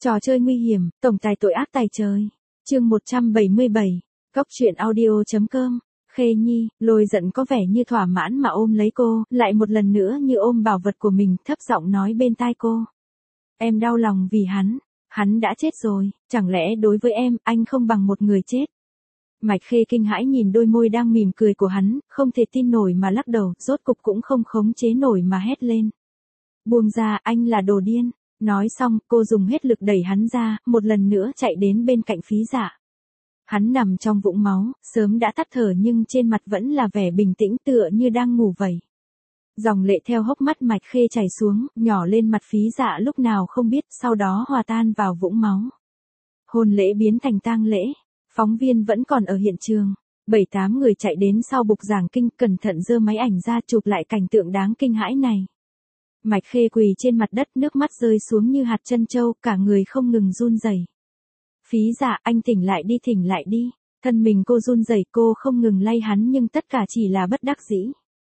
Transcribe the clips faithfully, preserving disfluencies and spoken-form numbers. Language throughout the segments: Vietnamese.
Trò chơi nguy hiểm, tổng tài tội ác tài trời. Chương một trăm bảy mươi bảy, Cóc truyện audio.com. Khê Nhi, Lôi Giận có vẻ như thỏa mãn mà ôm lấy cô, lại một lần nữa như ôm bảo vật của mình, thấp giọng nói bên tai cô. Em đau lòng vì hắn, hắn đã chết rồi, chẳng lẽ đối với em, anh không bằng một người chết. Mạch Khê kinh hãi nhìn đôi môi đang mỉm cười của hắn, không thể tin nổi mà lắc đầu, rốt cục cũng không khống chế nổi mà hét lên. Buông ra, anh là đồ điên. Nói xong, cô dùng hết lực đẩy hắn ra, một lần nữa chạy đến bên cạnh Phí Dạ. Hắn nằm trong vũng máu, sớm đã tắt thở nhưng trên mặt vẫn là vẻ bình tĩnh tựa như đang ngủ vậy. Dòng lệ theo hốc mắt Mạch Khê chảy xuống, nhỏ lên mặt Phí Dạ lúc nào không biết, sau đó hòa tan vào vũng máu. Hôn lễ biến thành tang lễ, phóng viên vẫn còn ở hiện trường. Bảy tám người chạy đến sau bục giảng kinh, cẩn thận giơ máy ảnh ra chụp lại cảnh tượng đáng kinh hãi này. Mạch Khê quỳ trên mặt đất, nước mắt rơi xuống như hạt trân châu, cả người không ngừng run rẩy. Phí Dạ, anh tỉnh lại đi, tỉnh lại đi. Thân mình cô run rẩy, cô không ngừng lay hắn nhưng tất cả chỉ là bất đắc dĩ.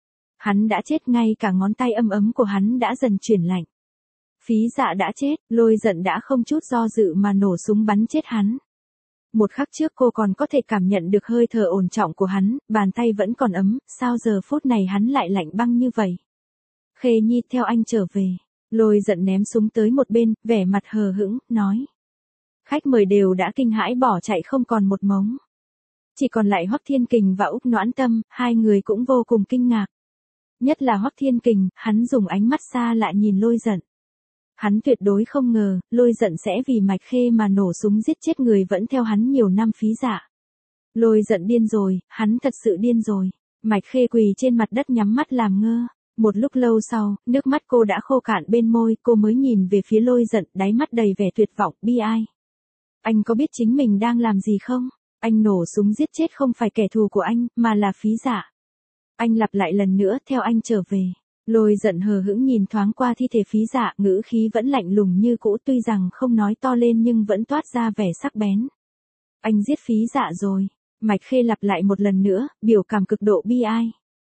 Hắn đã chết, ngay cả ngón tay ấm ấm của hắn đã dần chuyển lạnh. Phí Dạ đã chết, Lôi Giận đã không chút do dự mà nổ súng bắn chết hắn. Một khắc trước cô còn có thể cảm nhận được hơi thở ổn trọng của hắn, bàn tay vẫn còn ấm, sao giờ phút này hắn lại lạnh băng như vậy. Khê Nhi, theo anh trở về. Lôi Giận ném súng tới một bên, vẻ mặt hờ hững, nói. Khách mời đều đã kinh hãi bỏ chạy không còn một mống. Chỉ còn lại Hoắc Thiên Kình và Úc Noãn Tâm, hai người cũng vô cùng kinh ngạc. Nhất là Hoắc Thiên Kình, hắn dùng ánh mắt xa lạ nhìn Lôi Giận. Hắn tuyệt đối không ngờ, Lôi Giận sẽ vì Mạch Khê mà nổ súng giết chết người vẫn theo hắn nhiều năm. Phí Dạ. Lôi Giận điên rồi, hắn thật sự điên rồi. Mạch Khê quỳ trên mặt đất nhắm mắt làm ngơ. Một lúc lâu sau, nước mắt cô đã khô cạn bên môi, cô mới nhìn về phía Lôi Giận, đáy mắt đầy vẻ tuyệt vọng, bi ai. Anh có biết chính mình đang làm gì không? Anh nổ súng giết chết không phải kẻ thù của anh, mà là Phí Dạ. Anh lặp lại lần nữa, theo anh trở về. Lôi Giận hờ hững nhìn thoáng qua thi thể Phí Dạ, ngữ khí vẫn lạnh lùng như cũ, tuy rằng không nói to lên nhưng vẫn toát ra vẻ sắc bén. Anh giết Phí Dạ rồi. Mạch Khê lặp lại một lần nữa, biểu cảm cực độ bi ai.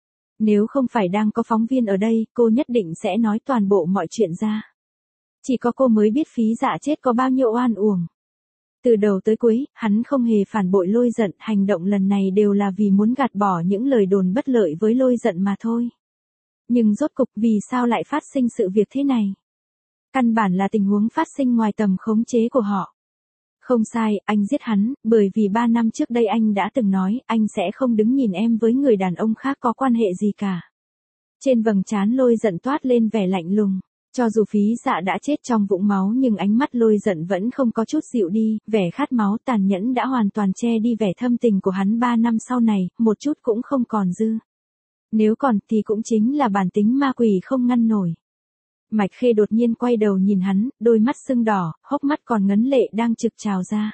Nếu không phải đang có phóng viên ở đây, cô nhất định sẽ nói toàn bộ mọi chuyện ra. Chỉ có cô mới biết Phí Dạ chết có bao nhiêu oan uổng. Từ đầu tới cuối, hắn không hề phản bội Lôi Giận, hành động lần này đều là vì muốn gạt bỏ những lời đồn bất lợi với Lôi Giận mà thôi. Nhưng rốt cục vì sao lại phát sinh sự việc thế này? Căn bản là tình huống phát sinh ngoài tầm khống chế của họ. Không sai, anh giết hắn, bởi vì ba năm trước đây anh đã từng nói, anh sẽ không đứng nhìn em với người đàn ông khác có quan hệ gì cả. Trên vầng trán Lôi Giận toát lên vẻ lạnh lùng. Cho dù Phí Dạ đã chết trong vũng máu nhưng ánh mắt Lôi Giận vẫn không có chút dịu đi, vẻ khát máu tàn nhẫn đã hoàn toàn che đi vẻ thâm tình của hắn ba năm sau này, một chút cũng không còn dư. Nếu còn thì cũng chính là bản tính ma quỷ không ngăn nổi. Mạch Khê đột nhiên quay đầu nhìn hắn, đôi mắt sưng đỏ, hốc mắt còn ngấn lệ đang trực trào ra.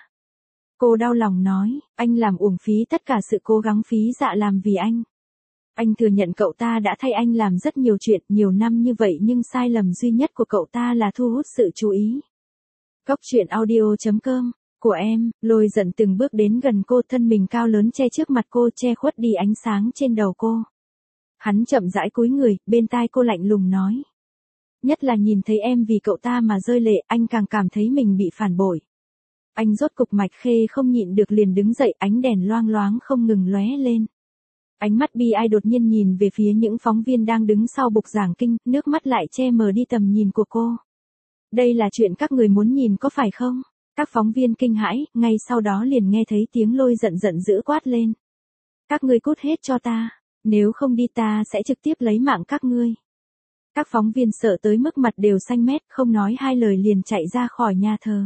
Cô đau lòng nói, anh làm uổng phí tất cả sự cố gắng Phí Dạ làm vì anh. Anh thừa nhận cậu ta đã thay anh làm rất nhiều chuyện nhiều năm như vậy nhưng sai lầm duy nhất của cậu ta là thu hút sự chú ý. Cóc truyện audio.com, của em. Lôi Giận từng bước đến gần cô, thân mình cao lớn che trước mặt cô, che khuất đi ánh sáng trên đầu cô. Hắn chậm rãi cúi người, bên tai cô lạnh lùng nói. Nhất là nhìn thấy em vì cậu ta mà rơi lệ, anh càng cảm thấy mình bị phản bội. Anh rốt cục. Mạch Khê không nhịn được liền đứng dậy, ánh đèn loang loáng không ngừng lóe lên. Ánh mắt bi ai đột nhiên nhìn về phía những phóng viên đang đứng sau bục giảng kinh, nước mắt lại che mờ đi tầm nhìn của cô. Đây là chuyện các người muốn nhìn có phải không? Các phóng viên kinh hãi, ngay sau đó liền nghe thấy tiếng Lôi Giận giận dữ quát lên. Các ngươi cút hết cho ta, nếu không đi ta sẽ trực tiếp lấy mạng các ngươi. Các phóng viên sợ tới mức mặt đều xanh mét, không nói hai lời liền chạy ra khỏi nhà thờ.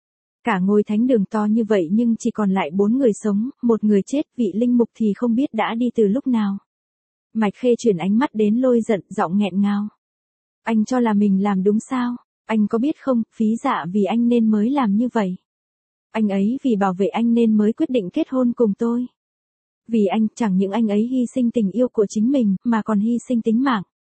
Cả ngôi thánh đường to như vậy nhưng chỉ còn lại bốn người sống, một người chết, vị linh mục thì không biết đã đi từ lúc nào. Mạch Khê chuyển ánh mắt đến Lôi Giận, giọng nghẹn ngào. Anh cho là mình làm đúng sao? Anh có biết không, Phí Dạ vì anh nên mới làm như vậy. Anh ấy vì bảo vệ anh nên mới quyết định kết hôn cùng tôi. Vì anh, chẳng những anh ấy hy sinh tình yêu của chính mình, mà còn hy sinh tính mạng.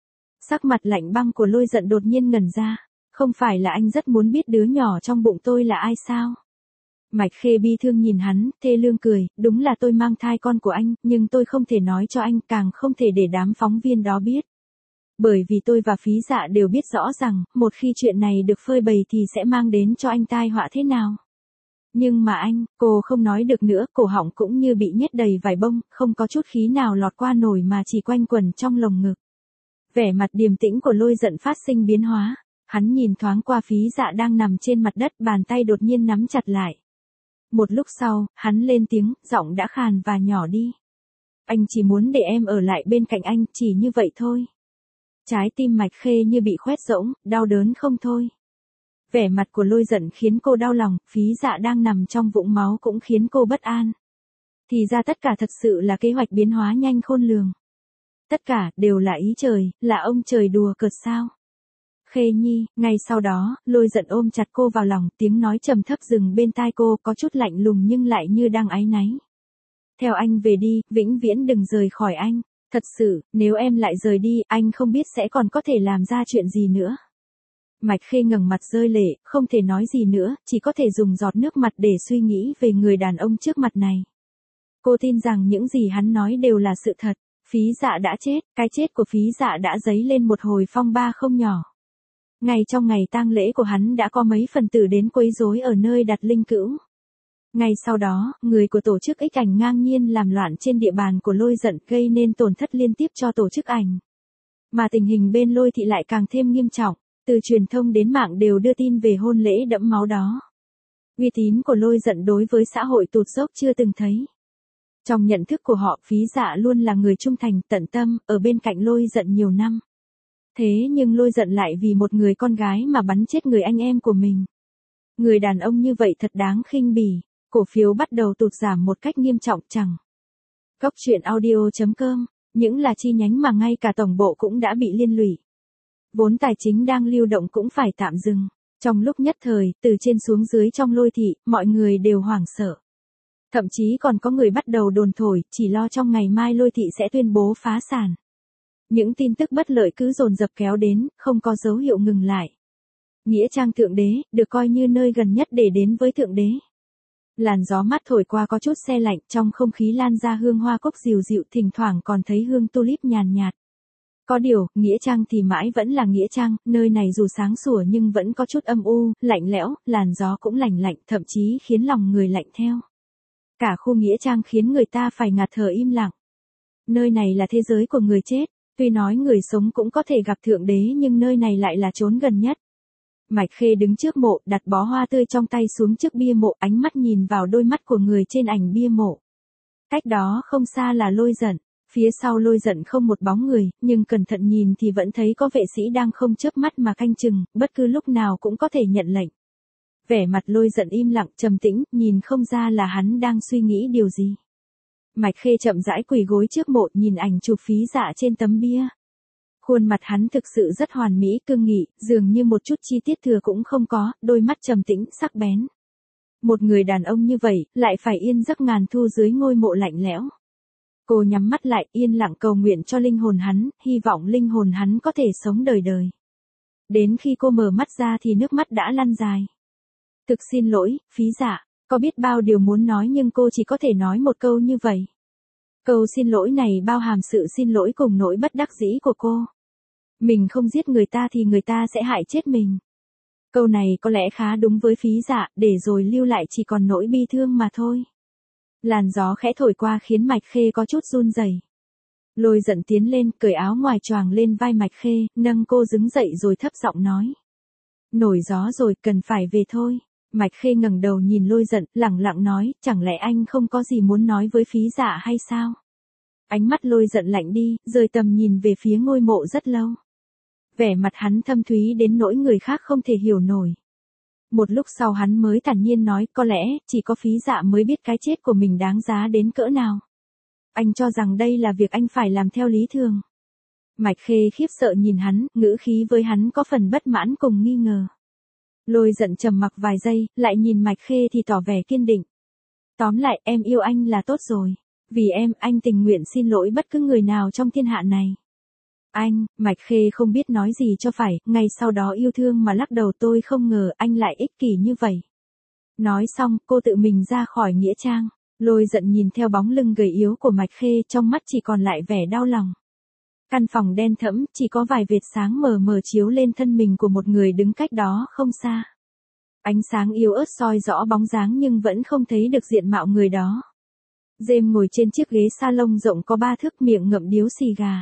Sắc mặt lạnh băng của Lôi Giận đột nhiên ngẩn ra. Không phải là anh rất muốn biết đứa nhỏ trong bụng tôi là ai sao? Mạch Khê bi thương nhìn hắn, thê lương cười, đúng là tôi mang thai con của anh, nhưng tôi không thể nói cho anh, càng không thể để đám phóng viên đó biết. Bởi vì tôi và Phí Dạ đều biết rõ rằng, một khi chuyện này được phơi bày thì sẽ mang đến cho anh tai họa thế nào. Nhưng mà anh, cô không nói được nữa, cổ họng cũng như bị nhét đầy vải bông, không có chút khí nào lọt qua nổi mà chỉ quanh quẩn trong lồng ngực. Vẻ mặt điềm tĩnh của Lôi Giận phát sinh biến hóa, hắn nhìn thoáng qua Phí Dạ đang nằm trên mặt đất, bàn tay đột nhiên nắm chặt lại. Một lúc sau, hắn lên tiếng, giọng đã khàn và nhỏ đi. Anh chỉ muốn để em ở lại bên cạnh anh, chỉ như vậy thôi. Trái tim Mạch Khê như bị khoét rỗng, đau đớn không thôi. Vẻ mặt của Lôi Giận khiến cô đau lòng, Phí Dạ đang nằm trong vũng máu cũng khiến cô bất an. Thì ra tất cả thật sự là kế hoạch biến hóa nhanh khôn lường. Tất cả đều là ý trời, là ông trời đùa cợt sao. Khê Nhi, ngay sau đó, Lôi Giận ôm chặt cô vào lòng, tiếng nói trầm thấp dừng bên tai cô, có chút lạnh lùng nhưng lại như đang áy náy. Theo anh về đi, vĩnh viễn đừng rời khỏi anh. Thật sự, nếu em lại rời đi, anh không biết sẽ còn có thể làm ra chuyện gì nữa. Mạch Khê ngẩng mặt rơi lệ, không thể nói gì nữa, chỉ có thể dùng giọt nước mặt để suy nghĩ về người đàn ông trước mặt này. Cô tin rằng những gì hắn nói đều là sự thật. Phí Dạ đã chết, cái chết của Phí Dạ đã dấy lên một hồi phong ba không nhỏ. Ngay trong ngày tang lễ của hắn đã có mấy phần tử đến quấy rối ở nơi đặt linh cữu. Ngay sau đó, người của tổ chức X ảnh ngang nhiên làm loạn trên địa bàn của Lôi Giận, gây nên tổn thất liên tiếp cho tổ chức ảnh. Mà tình hình bên Lôi thị lại càng thêm nghiêm trọng, từ truyền thông đến mạng đều đưa tin về hôn lễ đẫm máu đó. Uy tín của Lôi Giận đối với xã hội tụt dốc chưa từng thấy. Trong nhận thức của họ, Phí Dạ luôn là người trung thành, tận tâm, ở bên cạnh Lôi Giận nhiều năm. Thế nhưng Lôi Giận lại vì một người con gái mà bắn chết người anh em của mình. Người đàn ông như vậy thật đáng khinh bỉ. Cổ phiếu bắt đầu tụt giảm một cách nghiêm trọng chẳng. Cốc truyện audio chấm com, những là chi nhánh mà ngay cả tổng bộ cũng đã bị liên lụy. Vốn tài chính đang lưu động cũng phải tạm dừng. Trong lúc nhất thời, từ trên xuống dưới trong Lôi thị, mọi người đều hoảng sợ. Thậm chí còn có người bắt đầu đồn thổi, chỉ lo trong ngày mai Lôi thị sẽ tuyên bố phá sản. Những tin tức bất lợi cứ dồn dập kéo đến, không có dấu hiệu ngừng lại. Nghĩa trang Thượng Đế, được coi như nơi gần nhất để đến với Thượng Đế. Làn gió mát thổi qua có chút se lạnh, trong không khí lan ra hương hoa cốc dịu dịu, thỉnh thoảng còn thấy hương tulip nhàn nhạt. Có điều, Nghĩa trang thì mãi vẫn là Nghĩa trang, nơi này dù sáng sủa nhưng vẫn có chút âm u, lạnh lẽo, làn gió cũng lạnh lạnh, thậm chí khiến lòng người lạnh theo. Cả khu Nghĩa trang khiến người ta phải ngạt thở im lặng. Nơi này là thế giới của người chết, tuy nói người sống cũng có thể gặp Thượng Đế nhưng nơi này lại là chốn gần nhất. Mạch Khê đứng trước mộ, đặt bó hoa tươi trong tay xuống trước bia mộ, ánh mắt nhìn vào đôi mắt của người trên ảnh bia mộ. Cách đó không xa là Lôi Giận, phía sau Lôi Giận không một bóng người, nhưng cẩn thận nhìn thì vẫn thấy có vệ sĩ đang không chớp mắt mà canh chừng, bất cứ lúc nào cũng có thể nhận lệnh. Vẻ mặt Lôi Giận im lặng, trầm tĩnh, nhìn không ra là hắn đang suy nghĩ điều gì. Mạch Khê chậm rãi quỳ gối trước mộ, nhìn ảnh chụp Phí Dạ trên tấm bia. Khuôn mặt hắn thực sự rất hoàn mỹ, cương nghị, dường như một chút chi tiết thừa cũng không có, đôi mắt trầm tĩnh, sắc bén. Một người đàn ông như vậy, lại phải yên giấc ngàn thu dưới ngôi mộ lạnh lẽo. Cô nhắm mắt lại, yên lặng cầu nguyện cho linh hồn hắn, hy vọng linh hồn hắn có thể sống đời đời. Đến khi cô mở mắt ra thì nước mắt đã lăn dài. Thực xin lỗi, Phí Dạ, có biết bao điều muốn nói nhưng cô chỉ có thể nói một câu như vậy. Câu xin lỗi này bao hàm sự xin lỗi cùng nỗi bất đắc dĩ của cô. Mình không giết người ta thì người ta sẽ hại chết mình. Câu này có lẽ khá đúng với Phí Dạ, để rồi lưu lại chỉ còn nỗi bi thương mà thôi. Làn gió khẽ thổi qua khiến Mạch Khê có chút run rẩy. Lôi Giận tiến lên, cởi áo ngoài choàng lên vai Mạch Khê, nâng cô đứng dậy rồi thấp giọng nói. Nổi gió rồi, cần phải về thôi. Mạch Khê ngẩng đầu nhìn Lôi Giận, lẳng lặng nói, chẳng lẽ anh không có gì muốn nói với Phí Dạ hay sao? Ánh mắt Lôi Giận lạnh đi, rời tầm nhìn về phía ngôi mộ rất lâu. Vẻ mặt hắn thâm thúy đến nỗi người khác không thể hiểu nổi. Một lúc sau hắn mới thản nhiên nói, có lẽ, chỉ có Phí Dạ mới biết cái chết của mình đáng giá đến cỡ nào. Anh cho rằng đây là việc anh phải làm theo lý thường. Mạch Khê khiếp sợ nhìn hắn, ngữ khí với hắn có phần bất mãn cùng nghi ngờ. Lôi Giận trầm mặc vài giây, lại nhìn Mạch Khê thì tỏ vẻ kiên định. Tóm lại, em yêu anh là tốt rồi. Vì em, anh tình nguyện xin lỗi bất cứ người nào trong thiên hạ này. Anh, Mạch Khê không biết nói gì cho phải, ngay sau đó yêu thương mà lắc đầu, tôi không ngờ anh lại ích kỷ như vậy. Nói xong, cô tự mình ra khỏi Nghĩa trang. Lôi Giận nhìn theo bóng lưng gầy yếu của Mạch Khê, trong mắt chỉ còn lại vẻ đau lòng. Căn phòng đen thẫm, chỉ có vài vệt sáng mờ mờ chiếu lên thân mình của một người đứng cách đó không xa. Ánh sáng yếu ớt soi rõ bóng dáng nhưng vẫn không thấy được diện mạo người đó. James ngồi trên chiếc ghế salon rộng có ba thước, miệng ngậm điếu xì gà.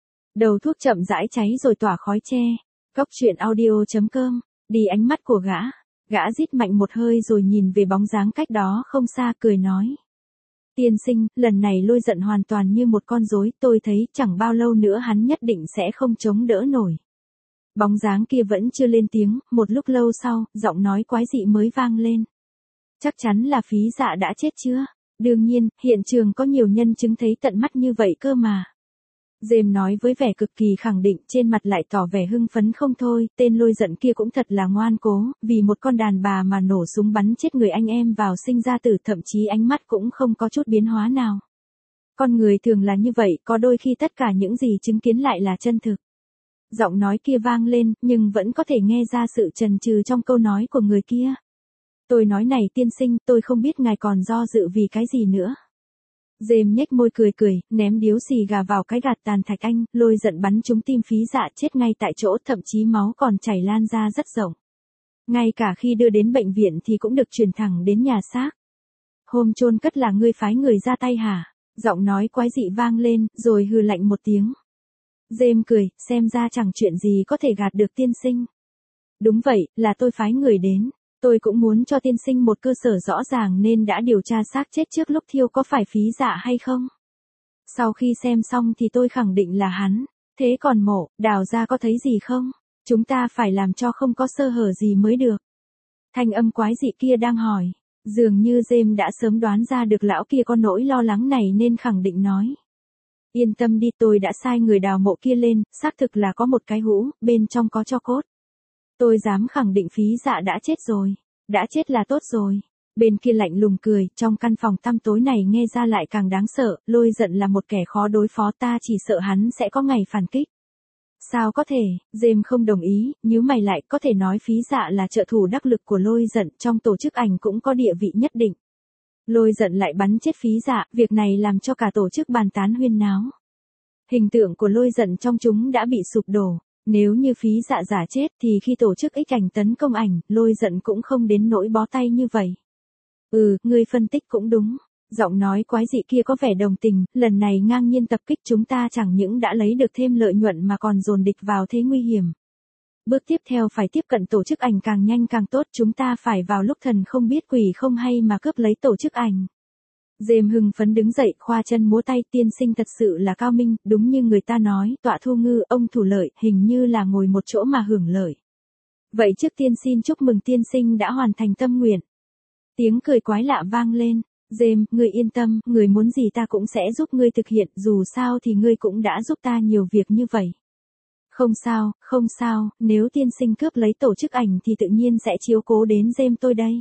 Đầu thuốc chậm rãi cháy rồi tỏa khói tre. Cóc truyện audio chấm com, đi ánh mắt của gã. Gã rít mạnh một hơi rồi nhìn về bóng dáng cách đó không xa, cười nói. Tiên sinh, lần này Lôi Giận hoàn toàn như một con rối, tôi thấy chẳng bao lâu nữa hắn nhất định sẽ không chống đỡ nổi. Bóng dáng kia vẫn chưa lên tiếng, một lúc lâu sau, giọng nói quái dị mới vang lên. Chắc chắn là Phí Dạ đã chết chưa? Đương nhiên, hiện trường có nhiều nhân chứng thấy tận mắt như vậy cơ mà. James nói với vẻ cực kỳ khẳng định, trên mặt lại tỏ vẻ hưng phấn không thôi, tên Lôi Giận kia cũng thật là ngoan cố, vì một con đàn bà mà nổ súng bắn chết người anh em vào sinh ra tử, thậm chí ánh mắt cũng không có chút biến hóa nào. Con người thường là như vậy, có đôi khi tất cả những gì chứng kiến lại là chân thực. Giọng nói kia vang lên, nhưng vẫn có thể nghe ra sự chần chừ trong câu nói của người kia. Tôi nói này tiên sinh, tôi không biết ngài còn do dự vì cái gì nữa. James nhếch môi cười cười, ném điếu xì gà vào cái gạt tàn thạch anh, Lôi Giận bắn trúng tim Phí Dạ chết ngay tại chỗ, thậm chí máu còn chảy lan ra rất rộng. Ngay cả khi đưa đến bệnh viện thì cũng được truyền thẳng đến nhà xác. Hôm chôn cất là ngươi phái người ra tay hả? Giọng nói quái dị vang lên, rồi hừ lạnh một tiếng. James cười, xem ra chẳng chuyện gì có thể gạt được tiên sinh. Đúng vậy, là tôi phái người đến. Tôi cũng muốn cho tiên sinh một cơ sở rõ ràng nên đã điều tra xác chết trước lúc thiêu có phải Phí Dạ hay không. Sau khi xem xong thì tôi khẳng định là hắn. Thế còn mộ, đào ra có thấy gì không? Chúng ta phải làm cho không có sơ hở gì mới được. Thanh âm quái dị kia đang hỏi. Dường như James đã sớm đoán ra được lão kia có nỗi lo lắng này nên khẳng định nói. Yên tâm đi, tôi đã sai người đào mộ kia lên, xác thực là có một cái hũ, bên trong có tro cốt. Tôi dám khẳng định Phí Dạ đã chết rồi. Đã chết là tốt rồi. Bên kia lạnh lùng cười, trong căn phòng tăm tối này nghe ra lại càng đáng sợ, Lôi Giận là một kẻ khó đối phó, ta chỉ sợ hắn sẽ có ngày phản kích. Sao có thể? James không đồng ý, nhíu mày lại, có thể nói Phí Dạ là trợ thủ đắc lực của Lôi Giận, trong tổ chức ảnh cũng có địa vị nhất định. Lôi Giận lại bắn chết Phí Dạ, việc này làm cho cả tổ chức bàn tán huyên náo. Hình tượng của Lôi Giận trong chúng đã bị sụp đổ. Nếu như Phí Dạ giả chết thì khi tổ chức X ảnh tấn công ảnh, Lôi Giận cũng không đến nỗi bó tay như vậy. Ừ, ngươi phân tích cũng đúng. Giọng nói quái dị kia có vẻ đồng tình, lần này ngang nhiên tập kích chúng ta chẳng những đã lấy được thêm lợi nhuận mà còn dồn địch vào thế nguy hiểm. Bước tiếp theo phải tiếp cận tổ chức ảnh càng nhanh càng tốt, chúng ta phải vào lúc thần không biết quỷ không hay mà cướp lấy tổ chức ảnh. James hưng phấn đứng dậy, khoa chân múa tay, tiên sinh thật sự là cao minh, đúng như người ta nói, tọa thu ngư, ông thủ lợi, hình như là ngồi một chỗ mà hưởng lợi. Vậy trước tiên xin chúc mừng tiên sinh đã hoàn thành tâm nguyện. Tiếng cười quái lạ vang lên. James, ngươi yên tâm, người muốn gì ta cũng sẽ giúp ngươi thực hiện, dù sao thì ngươi cũng đã giúp ta nhiều việc như vậy. Không sao, không sao, nếu tiên sinh cướp lấy tổ chức ảnh thì tự nhiên sẽ chiếu cố đến James tôi đây.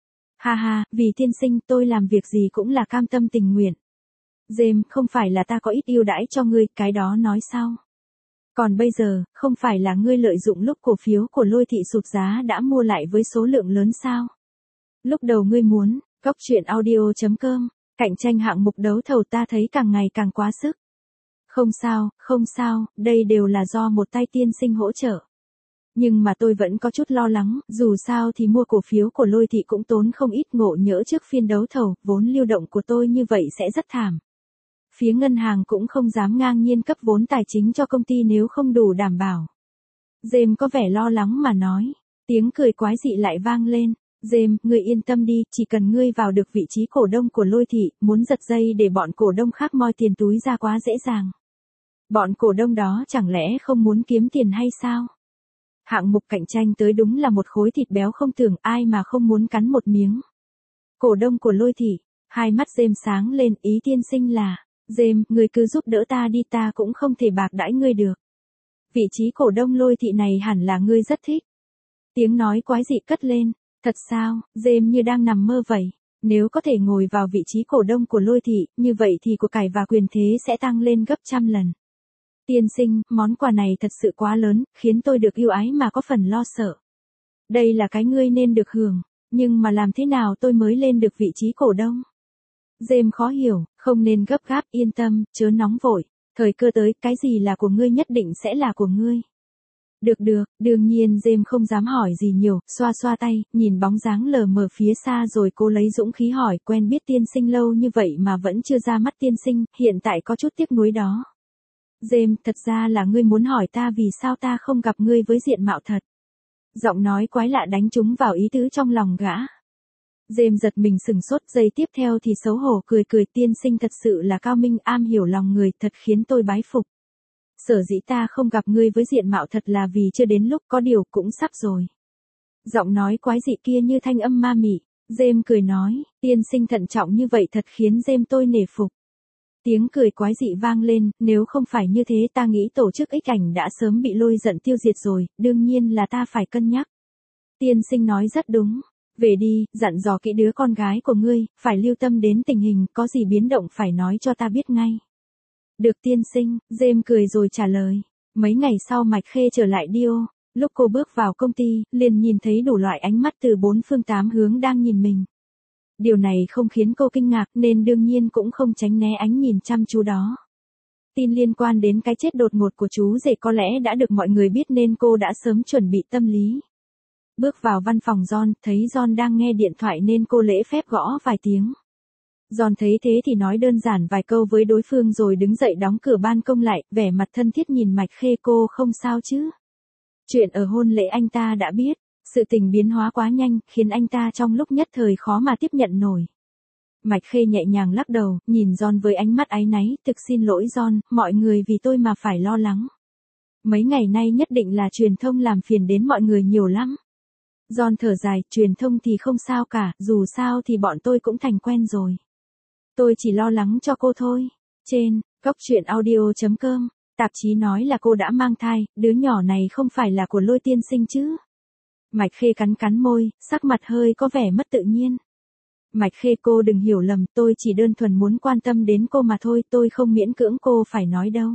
Ha ha, vì tiên sinh tôi làm việc gì cũng là cam tâm tình nguyện. James, không phải là ta có ít ưu đãi cho ngươi, cái đó nói sau. Còn bây giờ, không phải là ngươi lợi dụng lúc cổ phiếu của Lôi thị sụt giá đã mua lại với số lượng lớn sao? Lúc đầu ngươi muốn, cóc truyện audio chấm com, cạnh tranh hạng mục đấu thầu ta thấy càng ngày càng quá sức. Không sao, không sao, đây đều là do một tay tiên sinh hỗ trợ. Nhưng mà tôi vẫn có chút lo lắng, dù sao thì mua cổ phiếu của Lôi thị cũng tốn không ít, ngộ nhỡ trước phiên đấu thầu, vốn lưu động của tôi như vậy sẽ rất thảm. Phía ngân hàng cũng không dám ngang nhiên cấp vốn tài chính cho công ty nếu không đủ đảm bảo. James có vẻ lo lắng mà nói, tiếng cười quái dị lại vang lên. James, ngươi yên tâm đi, chỉ cần ngươi vào được vị trí cổ đông của Lôi thị, muốn giật dây để bọn cổ đông khác moi tiền túi ra quá dễ dàng. Bọn cổ đông đó chẳng lẽ không muốn kiếm tiền hay sao? Hạng mục cạnh tranh tới đúng là một khối thịt béo không tưởng, ai mà không muốn cắn một miếng. Cổ đông của Lôi thị, hai mắt James sáng lên, ý tiên sinh là, James, ngươi cứ giúp đỡ ta đi, ta cũng không thể bạc đãi ngươi được. Vị trí cổ đông Lôi thị này hẳn là ngươi rất thích. Tiếng nói quái dị cất lên, thật sao, James như đang nằm mơ vậy. Nếu có thể ngồi vào vị trí cổ đông của Lôi thị, như vậy thì của cải và quyền thế sẽ tăng lên gấp trăm lần. Tiên sinh, món quà này thật sự quá lớn, khiến tôi được ưu ái mà có phần lo sợ. Đây là cái ngươi nên được hưởng, nhưng mà làm thế nào tôi mới lên được vị trí cổ đông? James khó hiểu, không nên gấp gáp, yên tâm, chớ nóng vội. Thời cơ tới, cái gì là của ngươi nhất định sẽ là của ngươi. Được được, đương nhiên James không dám hỏi gì nhiều, xoa xoa tay, nhìn bóng dáng lờ mờ phía xa rồi cô lấy dũng khí hỏi, quen biết tiên sinh lâu như vậy mà vẫn chưa ra mắt tiên sinh, hiện tại có chút tiếc nuối đó. James, thật ra là ngươi muốn hỏi ta vì sao ta không gặp ngươi với diện mạo thật. Giọng nói quái lạ đánh trúng vào ý tứ trong lòng gã. James giật mình sừng sốt, giây tiếp theo thì xấu hổ cười cười, tiên sinh thật sự là cao minh, am hiểu lòng người, thật khiến tôi bái phục. Sở dĩ ta không gặp ngươi với diện mạo thật là vì chưa đến lúc, có điều cũng sắp rồi. Giọng nói quái dị kia như thanh âm ma mị. James cười nói, tiên sinh thận trọng như vậy thật khiến James tôi nể phục. Tiếng cười quái dị vang lên, nếu không phải như thế ta nghĩ tổ chức ích ảnh đã sớm bị lôi giận tiêu diệt rồi, đương nhiên là ta phải cân nhắc. Tiên sinh nói rất đúng. Về đi, dặn dò kỹ đứa con gái của ngươi, phải lưu tâm đến tình hình, có gì biến động phải nói cho ta biết ngay. Được tiên sinh, James cười rồi trả lời. Mấy ngày sau Mạch Khê trở lại Dio, lúc cô bước vào công ty, liền nhìn thấy đủ loại ánh mắt từ bốn phương tám hướng đang nhìn mình. Điều này không khiến cô kinh ngạc nên đương nhiên cũng không tránh né ánh nhìn chăm chú đó. Tin liên quan đến cái chết đột ngột của chú rể có lẽ đã được mọi người biết nên cô đã sớm chuẩn bị tâm lý. Bước vào văn phòng John, thấy John đang nghe điện thoại nên cô lễ phép gõ vài tiếng. John thấy thế thì nói đơn giản vài câu với đối phương rồi đứng dậy đóng cửa ban công lại, vẻ mặt thân thiết nhìn Mạch Khê, cô không sao chứ. Chuyện ở hôn lễ anh ta đã biết, sự tình biến hóa quá nhanh, khiến anh ta trong lúc nhất thời khó mà tiếp nhận nổi. Mạch Khê nhẹ nhàng lắc đầu, nhìn John với ánh mắt áy náy, thực xin lỗi John, mọi người vì tôi mà phải lo lắng. Mấy ngày nay nhất định là truyền thông làm phiền đến mọi người nhiều lắm. John thở dài, truyền thông thì không sao cả, dù sao thì bọn tôi cũng thành quen rồi. Tôi chỉ lo lắng cho cô thôi. Trên, góc truyện audio chấm com, tạp chí nói là cô đã mang thai, đứa nhỏ này không phải là của Lôi tiên sinh chứ. Mạch Khê cắn cắn môi, sắc mặt hơi có vẻ mất tự nhiên. Mạch Khê, cô đừng hiểu lầm, tôi chỉ đơn thuần muốn quan tâm đến cô mà thôi, tôi không miễn cưỡng cô phải nói đâu.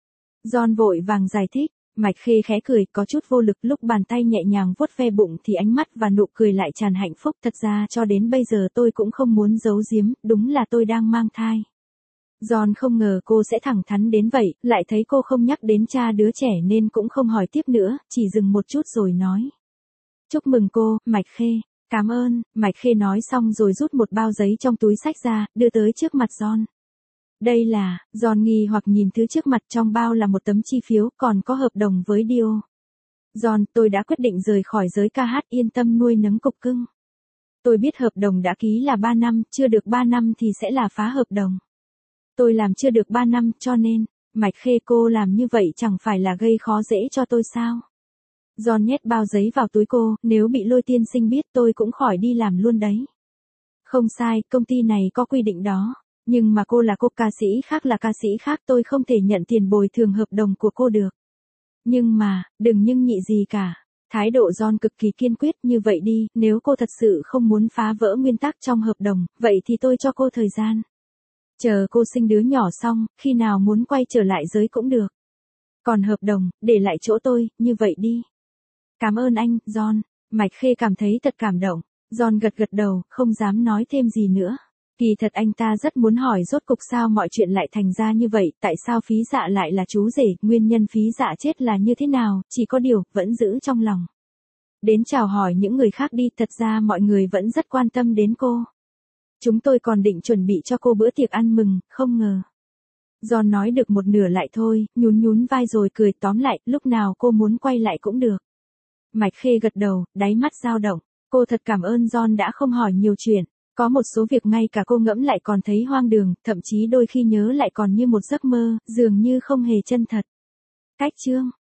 John vội vàng giải thích. Mạch Khê khẽ cười, có chút vô lực, lúc bàn tay nhẹ nhàng vuốt ve bụng thì ánh mắt và nụ cười lại tràn hạnh phúc. Thật ra cho đến bây giờ tôi cũng không muốn giấu giếm, đúng là tôi đang mang thai. John không ngờ cô sẽ thẳng thắn đến vậy, lại thấy cô không nhắc đến cha đứa trẻ nên cũng không hỏi tiếp nữa, chỉ dừng một chút rồi nói. Chúc mừng cô, Mạch Khê. Cảm ơn, Mạch Khê nói xong rồi rút một bao giấy trong túi xách ra, đưa tới trước mặt John. Đây là, John nghi hoặc nhìn thứ trước mặt, trong bao là một tấm chi phiếu, còn có hợp đồng với Dio. John, tôi đã quyết định rời khỏi giới ca hát, yên tâm nuôi nấng cục cưng. Tôi biết hợp đồng đã ký là ba năm, chưa được ba năm thì sẽ là phá hợp đồng. Tôi làm chưa được ba năm, cho nên, Mạch Khê, cô làm như vậy chẳng phải là gây khó dễ cho tôi sao? John nhét bao giấy vào túi cô, nếu bị Lôi tiên sinh biết tôi cũng khỏi đi làm luôn đấy. Không sai, công ty này có quy định đó. Nhưng mà cô là cô, ca sĩ khác là ca sĩ khác, tôi không thể nhận tiền bồi thường hợp đồng của cô được. Nhưng mà, đừng nhưng nhị gì cả. Thái độ John cực kỳ kiên quyết, như vậy đi, nếu cô thật sự không muốn phá vỡ nguyên tắc trong hợp đồng, vậy thì tôi cho cô thời gian. Chờ cô sinh đứa nhỏ xong, khi nào muốn quay trở lại giới cũng được. Còn hợp đồng, để lại chỗ tôi, như vậy đi. Cảm ơn anh, John. Mạch Khê cảm thấy thật cảm động. John gật gật đầu, không dám nói thêm gì nữa. Kỳ thật anh ta rất muốn hỏi rốt cục sao mọi chuyện lại thành ra như vậy, tại sao Phí Dạ lại là chú rể, nguyên nhân Phí Dạ chết là như thế nào, chỉ có điều, vẫn giữ trong lòng. Đến chào hỏi những người khác đi, thật ra mọi người vẫn rất quan tâm đến cô. Chúng tôi còn định chuẩn bị cho cô bữa tiệc ăn mừng, không ngờ. John nói được một nửa lại thôi, nhún nhún vai rồi cười, tóm lại, lúc nào cô muốn quay lại cũng được. Mạch Khê gật đầu, đáy mắt dao động, cô thật cảm ơn John đã không hỏi nhiều chuyện. Có một số việc ngay cả cô ngẫm lại còn thấy hoang đường, thậm chí đôi khi nhớ lại còn như một giấc mơ, dường như không hề chân thật. Cách chương